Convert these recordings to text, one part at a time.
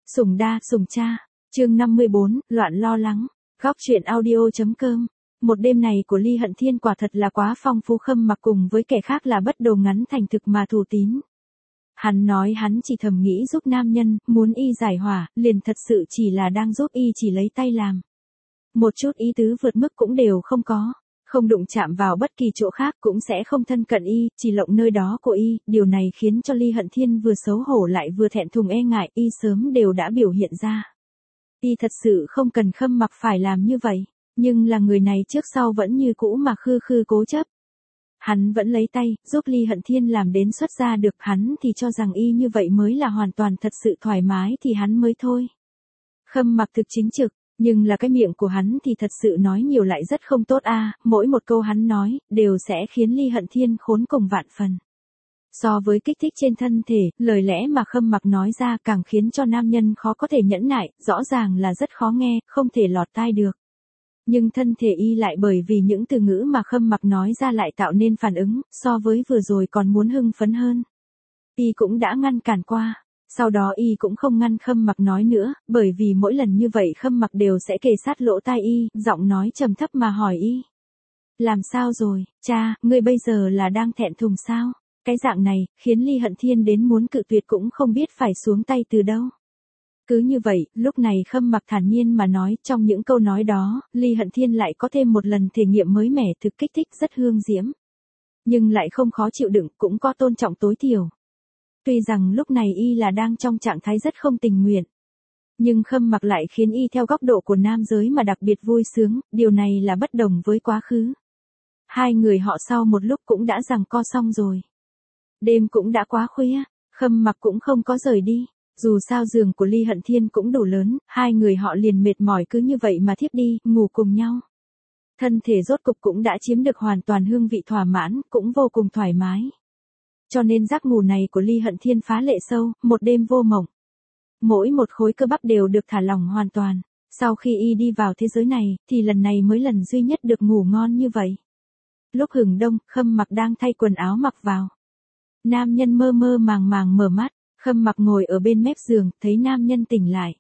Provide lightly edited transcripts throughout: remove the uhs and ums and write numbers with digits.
Sủng đa, sủng cha. Chương 54, loạn lo lắng. Góc truyện audio.com. Một đêm này của Ly Hận Thiên quả thật là quá phong phú. Khâm Mặc cùng với kẻ khác là bất đồ ngắn thành thực mà thủ tín. Hắn nói hắn chỉ thầm nghĩ giúp nam nhân, muốn y giải hỏa, liền thật sự chỉ là đang giúp y chỉ lấy tay làm. Một chút ý tứ vượt mức cũng đều không có. Không đụng chạm vào bất kỳ chỗ khác cũng sẽ không thân cận y, chỉ lộng nơi đó của y, điều này khiến cho Ly Hận Thiên vừa xấu hổ lại vừa thẹn thùng e ngại, y sớm đều đã biểu hiện ra. Y thật sự không cần Khâm Mặc phải làm như vậy, nhưng là người này trước sau vẫn như cũ mà khư khư cố chấp. Hắn vẫn lấy tay, giúp Ly Hận Thiên làm đến xuất ra được, hắn thì cho rằng y như vậy mới là hoàn toàn thật sự thoải mái thì hắn mới thôi. Khâm Mặc thực chính trực. Nhưng là cái miệng của hắn thì thật sự nói nhiều lại rất không tốt a, mỗi một câu hắn nói, đều sẽ khiến Ly Hận Thiên khốn cùng vạn phần. So với kích thích trên thân thể, lời lẽ mà Khâm Mặc nói ra càng khiến cho nam nhân khó có thể nhẫn nại, rõ ràng là rất khó nghe, không thể lọt tai được. Nhưng thân thể y lại bởi vì những từ ngữ mà Khâm Mặc nói ra lại tạo nên phản ứng, so với vừa rồi còn muốn hưng phấn hơn. Y cũng đã ngăn cản qua. Sau đó y cũng không ngăn Khâm Mặc nói nữa, bởi vì mỗi lần như vậy Khâm Mặc đều sẽ kề sát lỗ tai y, giọng nói trầm thấp mà hỏi y. Làm sao rồi, cha, ngươi bây giờ là đang thẹn thùng sao? Cái dạng này, khiến Ly Hận Thiên đến muốn cự tuyệt cũng không biết phải xuống tay từ đâu. Cứ như vậy, lúc này Khâm Mặc thản nhiên mà nói, trong những câu nói đó, Ly Hận Thiên lại có thêm một lần thể nghiệm mới mẻ thực kích thích rất hương diễm. Nhưng lại không khó chịu đựng, cũng có tôn trọng tối thiểu. Tuy rằng lúc này y là đang trong trạng thái rất không tình nguyện. Nhưng Khâm Mặc lại khiến y theo góc độ của nam giới mà đặc biệt vui sướng, điều này là bất đồng với quá khứ. Hai người họ sau một lúc cũng đã giằng co xong rồi. Đêm cũng đã quá khuya, Khâm Mặc cũng không có rời đi. Dù sao giường của Ly Hận Thiên cũng đủ lớn, hai người họ liền mệt mỏi cứ như vậy mà thiếp đi, ngủ cùng nhau. Thân thể rốt cục cũng đã chiếm được hoàn toàn hương vị thỏa mãn, cũng vô cùng thoải mái. Cho nên giấc ngủ này của Ly Hận Thiên phá lệ sâu, một đêm vô mộng. Mỗi một khối cơ bắp đều được thả lỏng hoàn toàn. Sau khi y đi vào thế giới này, thì lần này mới lần duy nhất được ngủ ngon như vậy. Lúc hừng đông, Khâm Mặc đang thay quần áo mặc vào. Nam nhân mơ mơ màng màng mở mắt, Khâm Mặc ngồi ở bên mép giường, thấy nam nhân tỉnh lại.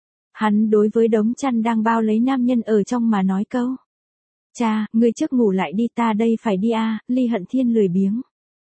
Hắn đối với đống chăn đang bao lấy nam nhân ở trong mà nói câu. Cha, ngươi trước ngủ lại đi, ta đây phải đi a. Ly Hận Thiên lười biếng.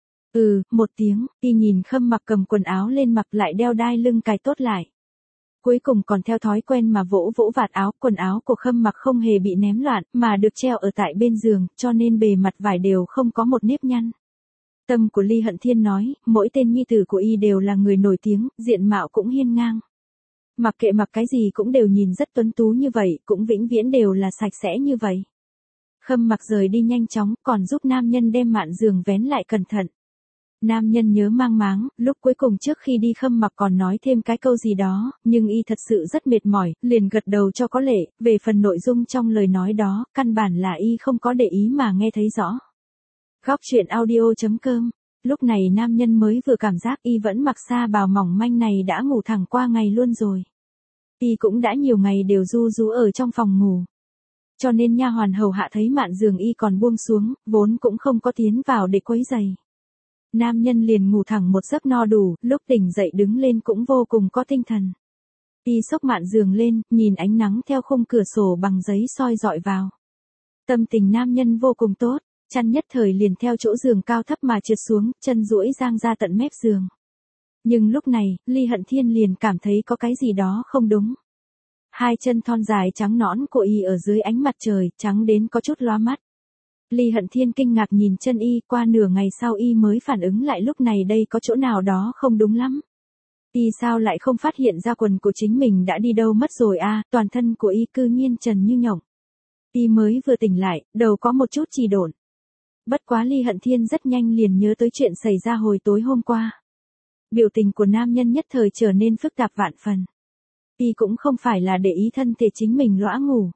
Một tiếng, y nhìn Khâm Mặc cầm quần áo lên mặc lại đeo đai lưng cài tốt lại. Cuối cùng còn theo thói quen mà vỗ vỗ vạt áo, quần áo của Khâm Mặc không hề bị ném loạn, mà được treo ở tại bên giường, cho nên bề mặt vải đều không có một nếp nhăn. Tâm của Ly Hận Thiên nói, mỗi tên nhi tử của y đều là người nổi tiếng, diện mạo cũng hiên ngang. Mặc kệ mặc cái gì cũng đều nhìn rất tuấn tú như vậy, cũng vĩnh viễn đều là sạch sẽ như vậy. Khâm Mặc rời đi nhanh chóng, còn giúp nam nhân đem mạn giường vén lại cẩn thận. Nam nhân nhớ mang máng, lúc cuối cùng trước khi đi Khâm Mặc còn nói thêm cái câu gì đó, nhưng y thật sự rất mệt mỏi, liền gật đầu cho có lệ, về phần nội dung trong lời nói đó, căn bản là y không có để ý mà nghe thấy rõ. Góc truyện audio.com. Lúc này nam nhân mới vừa cảm giác y vẫn mặc sa bào mỏng manh này đã ngủ thẳng qua ngày luôn rồi. Y cũng đã nhiều ngày đều ru rú ở trong phòng ngủ. Cho nên nha hoàn hầu hạ thấy mạn giường y còn buông xuống, vốn cũng không có tiến vào để quấy giày. Nam nhân liền ngủ thẳng một giấc no đủ, lúc tỉnh dậy đứng lên cũng vô cùng có tinh thần. Y xốc mạn giường lên, nhìn ánh nắng theo khung cửa sổ bằng giấy soi dọi vào. Tâm tình nam nhân vô cùng tốt, chăn nhất thời liền theo chỗ giường cao thấp mà trượt xuống, chân duỗi dang ra tận mép giường. Nhưng lúc này, Ly Hận Thiên liền cảm thấy có cái gì đó không đúng. Hai chân thon dài trắng nõn của y ở dưới ánh mặt trời, trắng đến có chút lóa mắt. Ly Hận Thiên kinh ngạc nhìn chân y, qua nửa ngày sau y mới phản ứng lại lúc này đây có chỗ nào đó không đúng lắm. Y sao lại không phát hiện ra quần của chính mình đã đi đâu mất rồi a, toàn thân của y cư nhiên trần như nhộng. Y mới vừa tỉnh lại, đầu có một chút trì độn. Bất quá Ly Hận Thiên rất nhanh liền nhớ tới chuyện xảy ra hồi tối hôm qua. Biểu tình của nam nhân nhất thời trở nên phức tạp vạn phần. Y cũng không phải là để ý thân thể chính mình lõa ngủ.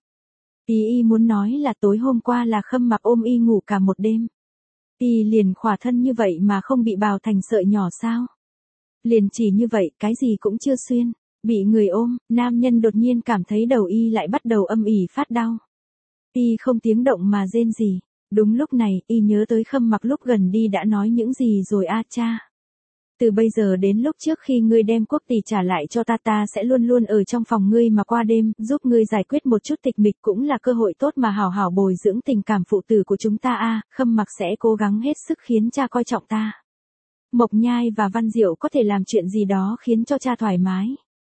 Y muốn nói là tối hôm qua là Khâm Mặc ôm y ngủ cả một đêm. Y liền khỏa thân như vậy mà không bị bào thành sợi nhỏ sao? Liền chỉ như vậy, cái gì cũng chưa xuyên. Bị người ôm, nam nhân đột nhiên cảm thấy đầu y lại bắt đầu âm ỉ phát đau. Y không tiếng động mà rên rỉ. Đúng lúc này, y nhớ tới Khâm Mặc lúc gần đi đã nói những gì rồi a cha. từ bây giờ đến lúc trước khi ngươi đem quốc tỷ trả lại cho ta sẽ luôn luôn ở trong phòng ngươi mà qua đêm, giúp ngươi giải quyết một chút tịch mịch cũng là cơ hội tốt mà hảo hảo bồi dưỡng tình cảm phụ tử của chúng ta a. Khâm Mặc sẽ cố gắng hết sức khiến cha coi trọng ta. Mộc Nhai và Văn Diệu có thể làm chuyện gì đó khiến cho cha thoải mái.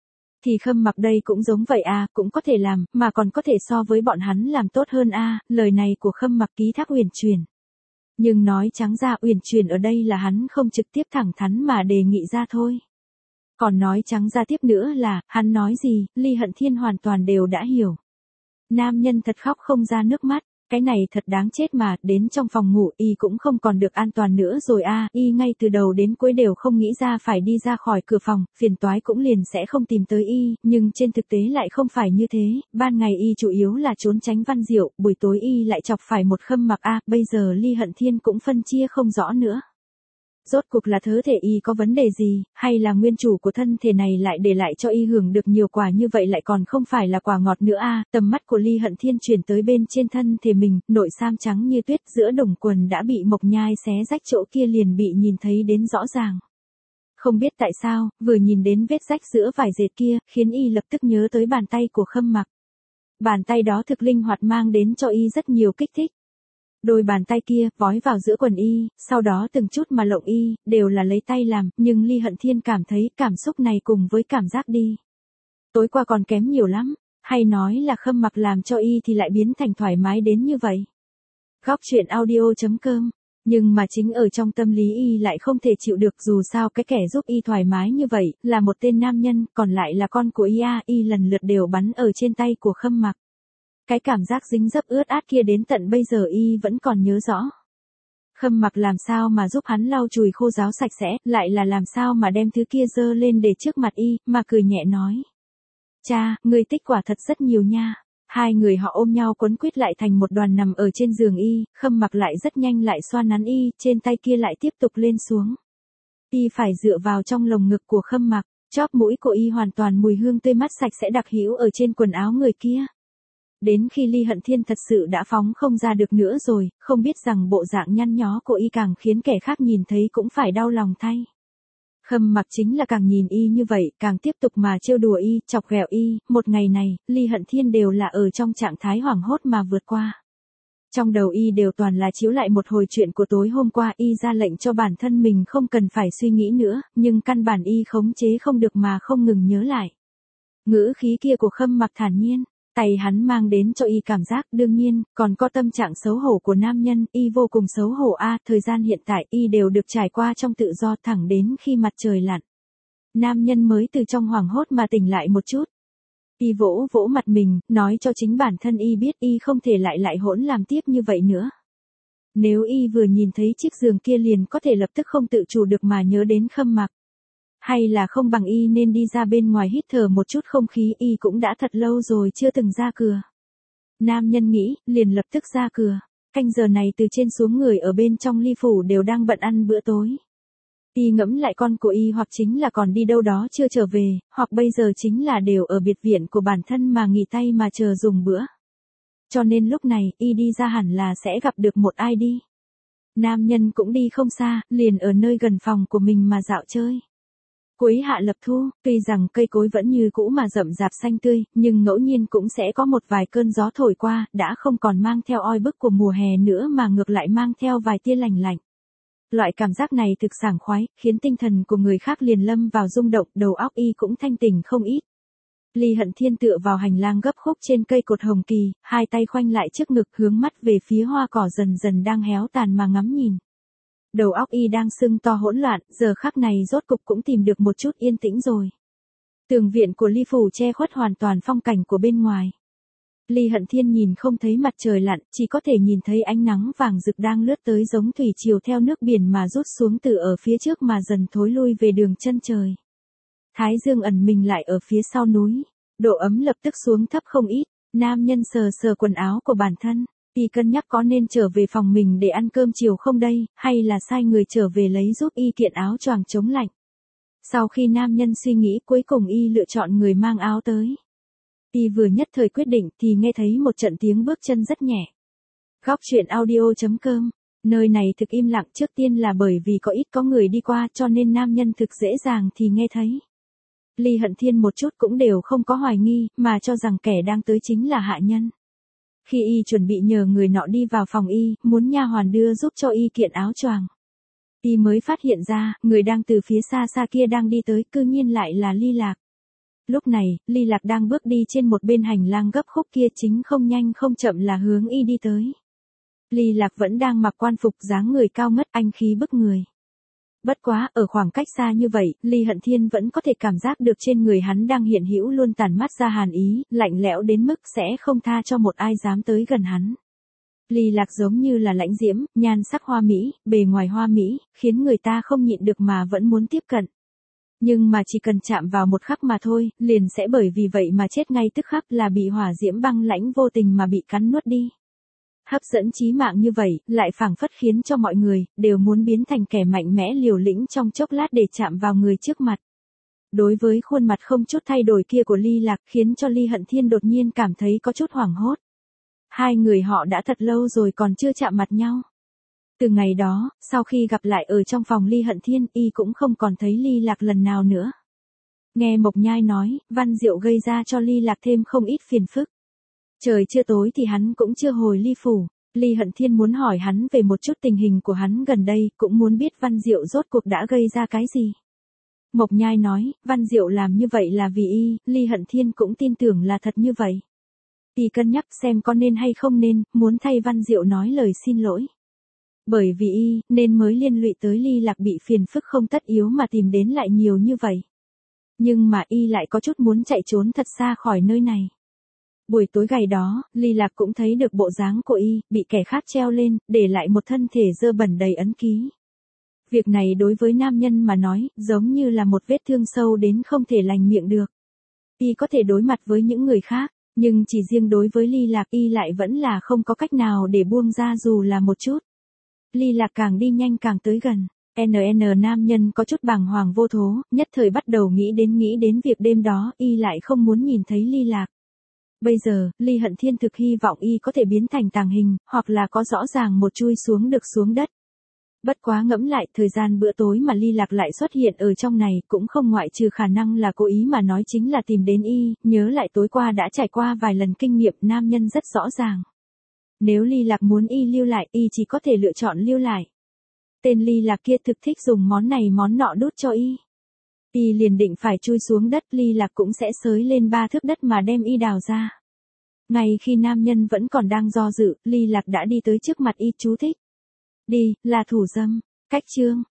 Thì Khâm Mặc đây cũng giống vậy a, cũng có thể làm, mà còn có thể so với bọn hắn làm tốt hơn a. Lời này của Khâm Mặc ký thác Uyển Chuyển. Nhưng nói trắng ra Uyển Chuyển ở đây là hắn không trực tiếp thẳng thắn mà đề nghị ra thôi. Còn nói trắng ra tiếp nữa là, hắn nói gì, Ly Hận Thiên hoàn toàn đều đã hiểu. Nam nhân thật khóc không ra nước mắt, cái này thật đáng chết mà, đến trong phòng ngủ y cũng không còn được an toàn nữa rồi a, y ngay từ đầu đến cuối đều không nghĩ ra phải đi ra khỏi cửa phòng, phiền toái cũng liền sẽ không tìm tới y, nhưng trên thực tế lại không phải như thế, ban ngày y chủ yếu là trốn tránh Văn Diệu, buổi tối y lại chọc phải một Khâm Mặc a, bây giờ Ly Hận Thiên cũng phân chia không rõ nữa. Rốt cuộc là thân thể y có vấn đề gì, hay là nguyên chủ của thân thể này lại để lại cho y hưởng được nhiều quả như vậy lại còn không phải là quả ngọt nữa a. Tầm mắt của Ly Hận Thiên chuyển tới bên trên thân thể mình, nội sam trắng như tuyết giữa đồng quần đã bị Mộc Nhai xé rách chỗ kia liền bị nhìn thấy đến rõ ràng. Không biết tại sao, vừa nhìn đến vết rách giữa vải dệt kia, khiến y lập tức nhớ tới bàn tay của Khâm Mặc. Bàn tay đó thực linh hoạt mang đến cho y rất nhiều kích thích. Đôi bàn tay kia, vói vào giữa quần y, sau đó từng chút mà lộng y, đều là lấy tay làm, nhưng Ly Hận Thiên cảm thấy cảm xúc này cùng với cảm giác đi. Tối qua còn kém nhiều lắm, hay nói là Khâm Mặc làm cho y thì lại biến thành thoải mái đến như vậy. Góc truyện audio.com. Nhưng mà chính ở trong tâm lý y lại không thể chịu được, dù sao cái kẻ giúp y thoải mái như vậy, là một tên nam nhân, còn lại là con của y a, y lần lượt đều bắn ở trên tay của Khâm Mặc. Cái cảm giác dính dấp ướt át kia đến tận bây giờ y vẫn còn nhớ rõ. Khâm Mặc làm sao mà giúp hắn lau chùi khô ráo sạch sẽ, lại là làm sao mà đem thứ kia dơ lên để trước mặt y, mà cười nhẹ nói. Cha, ngươi tích quả thật rất nhiều nha. Hai người họ ôm nhau quấn quýt lại thành một đoàn nằm ở trên giường y, Khâm Mặc lại rất nhanh lại xoa nắn y, trên tay kia lại tiếp tục lên xuống. Y phải dựa vào trong lồng ngực của Khâm Mặc, chóp mũi của y hoàn toàn mùi hương tươi mát sạch sẽ đặc hữu ở trên quần áo người kia. Đến khi Ly Hận Thiên thật sự đã phóng không ra được nữa rồi, không biết rằng bộ dạng nhăn nhó của y càng khiến kẻ khác nhìn thấy cũng phải đau lòng thay. Khâm Mặc chính là càng nhìn y như vậy, càng tiếp tục mà trêu đùa y, chọc ghẹo y, một ngày này, Ly Hận Thiên đều là ở trong trạng thái hoảng hốt mà vượt qua. Trong đầu y đều toàn là chiếu lại một hồi chuyện của tối hôm qua, y ra lệnh cho bản thân mình không cần phải suy nghĩ nữa, nhưng căn bản y khống chế không được mà không ngừng nhớ lại. Ngữ khí kia của Khâm Mặc thản nhiên. Tay hắn mang đến cho y cảm giác, đương nhiên, còn có tâm trạng xấu hổ của nam nhân, y vô cùng xấu hổ a, thời gian hiện tại y đều được trải qua trong tự do thẳng đến khi mặt trời lặn. Nam nhân mới từ trong hoảng hốt mà tỉnh lại một chút. Y vỗ vỗ mặt mình, nói cho chính bản thân y biết y không thể lại hỗn làm tiếp như vậy nữa. Nếu y vừa nhìn thấy chiếc giường kia liền có thể lập tức không tự chủ được mà nhớ đến Khâm Mặc. Hay là không bằng y nên đi ra bên ngoài hít thở một chút không khí, y cũng đã thật lâu rồi chưa từng ra cửa. Nam nhân nghĩ, liền lập tức ra cửa. Canh giờ này từ trên xuống người ở bên trong Ly phủ đều đang bận ăn bữa tối. Y ngẫm lại con của y hoặc chính là còn đi đâu đó chưa trở về, hoặc bây giờ chính là đều ở biệt viện của bản thân mà nghỉ tay mà chờ dùng bữa. Cho nên lúc này, y đi ra hẳn là sẽ gặp được một ai đi. Nam nhân cũng đi không xa, liền ở nơi gần phòng của mình mà dạo chơi. Cuối hạ lập thu, tuy rằng cây cối vẫn như cũ mà rậm rạp xanh tươi, nhưng ngẫu nhiên cũng sẽ có một vài cơn gió thổi qua, đã không còn mang theo oi bức của mùa hè nữa mà ngược lại mang theo vài tia lành lạnh. Loại cảm giác này thực sảng khoái, khiến tinh thần của người khác liền lâm vào rung động, đầu óc y cũng thanh tỉnh không ít. Ly Hận Thiên tựa vào hành lang gấp khúc trên cây cột hồng kỳ, hai tay khoanh lại trước ngực hướng mắt về phía hoa cỏ dần dần đang héo tàn mà ngắm nhìn. Đầu óc y đang sưng to hỗn loạn, giờ khắc này rốt cục cũng tìm được một chút yên tĩnh rồi. Tường viện của Ly phủ che khuất hoàn toàn phong cảnh của bên ngoài. Ly Hận Thiên nhìn không thấy mặt trời lặn, chỉ có thể nhìn thấy ánh nắng vàng rực đang lướt tới giống thủy triều theo nước biển mà rút xuống từ ở phía trước mà dần thối lui về đường chân trời. Thái dương ẩn mình lại ở phía sau núi, độ ấm lập tức xuống thấp không ít, nam nhân sờ sờ quần áo của bản thân. Y cân nhắc có nên trở về phòng mình để ăn cơm chiều không đây, hay là sai người trở về lấy giúp y kiện áo choàng chống lạnh. Sau khi nam nhân suy nghĩ cuối cùng y lựa chọn người mang áo tới. Y vừa nhất thời quyết định thì nghe thấy một trận tiếng bước chân rất nhẹ. Góc truyện audio.com Nơi này thực im lặng, trước tiên là bởi vì có người đi qua cho nên nam nhân thực dễ dàng thì nghe thấy. Ly Hận Thiên một chút cũng đều không có hoài nghi, mà cho rằng kẻ đang tới chính là hạ nhân. Khi y chuẩn bị nhờ người nọ đi vào phòng y, muốn nha hoàn đưa giúp cho y kiện áo choàng, y mới phát hiện ra, người đang từ phía xa xa kia đang đi tới, cư nhiên lại là Ly Lạc. Lúc này, Ly Lạc đang bước đi trên một bên hành lang gấp khúc kia, chính không nhanh không chậm là hướng y đi tới. Ly Lạc vẫn đang mặc quan phục, dáng người cao ngất, anh khí bức người. Bất quá, ở khoảng cách xa như vậy, Ly Hận Thiên vẫn có thể cảm giác được trên người hắn đang hiện hữu luôn tản mát ra hàn ý, lạnh lẽo đến mức sẽ không tha cho một ai dám tới gần hắn. Ly Lạc giống như là lãnh diễm, nhan sắc hoa mỹ, bề ngoài hoa mỹ, khiến người ta không nhịn được mà vẫn muốn tiếp cận. Nhưng mà chỉ cần chạm vào một khắc mà thôi, liền sẽ bởi vì vậy mà chết ngay tức khắc, là bị hỏa diễm băng lãnh vô tình mà bị cắn nuốt đi. Hấp dẫn chí mạng như vậy, lại phảng phất khiến cho mọi người đều muốn biến thành kẻ mạnh mẽ liều lĩnh trong chốc lát để chạm vào người trước mặt. Đối với khuôn mặt không chút thay đổi kia của Ly Lạc, khiến cho Ly Hận Thiên đột nhiên cảm thấy có chút hoảng hốt. Hai người họ đã thật lâu rồi còn chưa chạm mặt nhau. Từ ngày đó, sau khi gặp lại ở trong phòng Ly Hận Thiên, y cũng không còn thấy Ly Lạc lần nào nữa. Nghe Mộc Nhai nói, Văn Diệu gây ra cho Ly Lạc thêm không ít phiền phức. Trời chưa tối thì hắn cũng chưa hồi Ly phủ. Ly Hận Thiên muốn hỏi hắn về một chút tình hình của hắn gần đây, cũng muốn biết Văn Diệu rốt cuộc đã gây ra cái gì. Mộc Nhai nói, Văn Diệu làm như vậy là vì y, Ly Hận Thiên cũng tin tưởng là thật như vậy. Y cân nhắc xem có nên hay không nên, muốn thay Văn Diệu nói lời xin lỗi. Bởi vì y, nên mới liên lụy tới Ly Lạc bị phiền phức không tất yếu mà tìm đến lại nhiều như vậy. Nhưng mà y lại có chút muốn chạy trốn thật xa khỏi nơi này. Buổi tối ngày đó, Ly Lạc cũng thấy được bộ dáng của y, bị kẻ khác treo lên, để lại một thân thể dơ bẩn đầy ấn ký. Việc này đối với nam nhân mà nói, giống như là một vết thương sâu đến không thể lành miệng được. Y có thể đối mặt với những người khác, nhưng chỉ riêng đối với Ly Lạc y lại vẫn là không có cách nào để buông ra dù là một chút. Ly Lạc càng đi nhanh càng tới gần. Nam nhân có chút bàng hoàng vô thố, nhất thời bắt đầu nghĩ đến việc đêm đó, y lại không muốn nhìn thấy Ly Lạc. Bây giờ, Ly Hận Thiên thực hy vọng y có thể biến thành tàng hình, hoặc là có rõ ràng một chui xuống được xuống đất. Bất quá ngẫm lại, thời gian bữa tối mà Ly Lạc lại xuất hiện ở trong này, cũng không ngoại trừ khả năng là cố ý mà nói chính là tìm đến y, nhớ lại tối qua đã trải qua vài lần kinh nghiệm, nam nhân rất rõ ràng. Nếu Ly Lạc muốn y lưu lại, y chỉ có thể lựa chọn lưu lại. Tên Ly Lạc kia thực thích dùng món này món nọ đút cho y. Y liền định phải chui xuống đất, Ly Lạc cũng sẽ xới lên 3 thước đất mà đem y đào ra. Ngay khi nam nhân vẫn còn đang do dự, Ly Lạc đã đi tới trước mặt y, chú thích. Đi, là thủ dâm. Cách chương.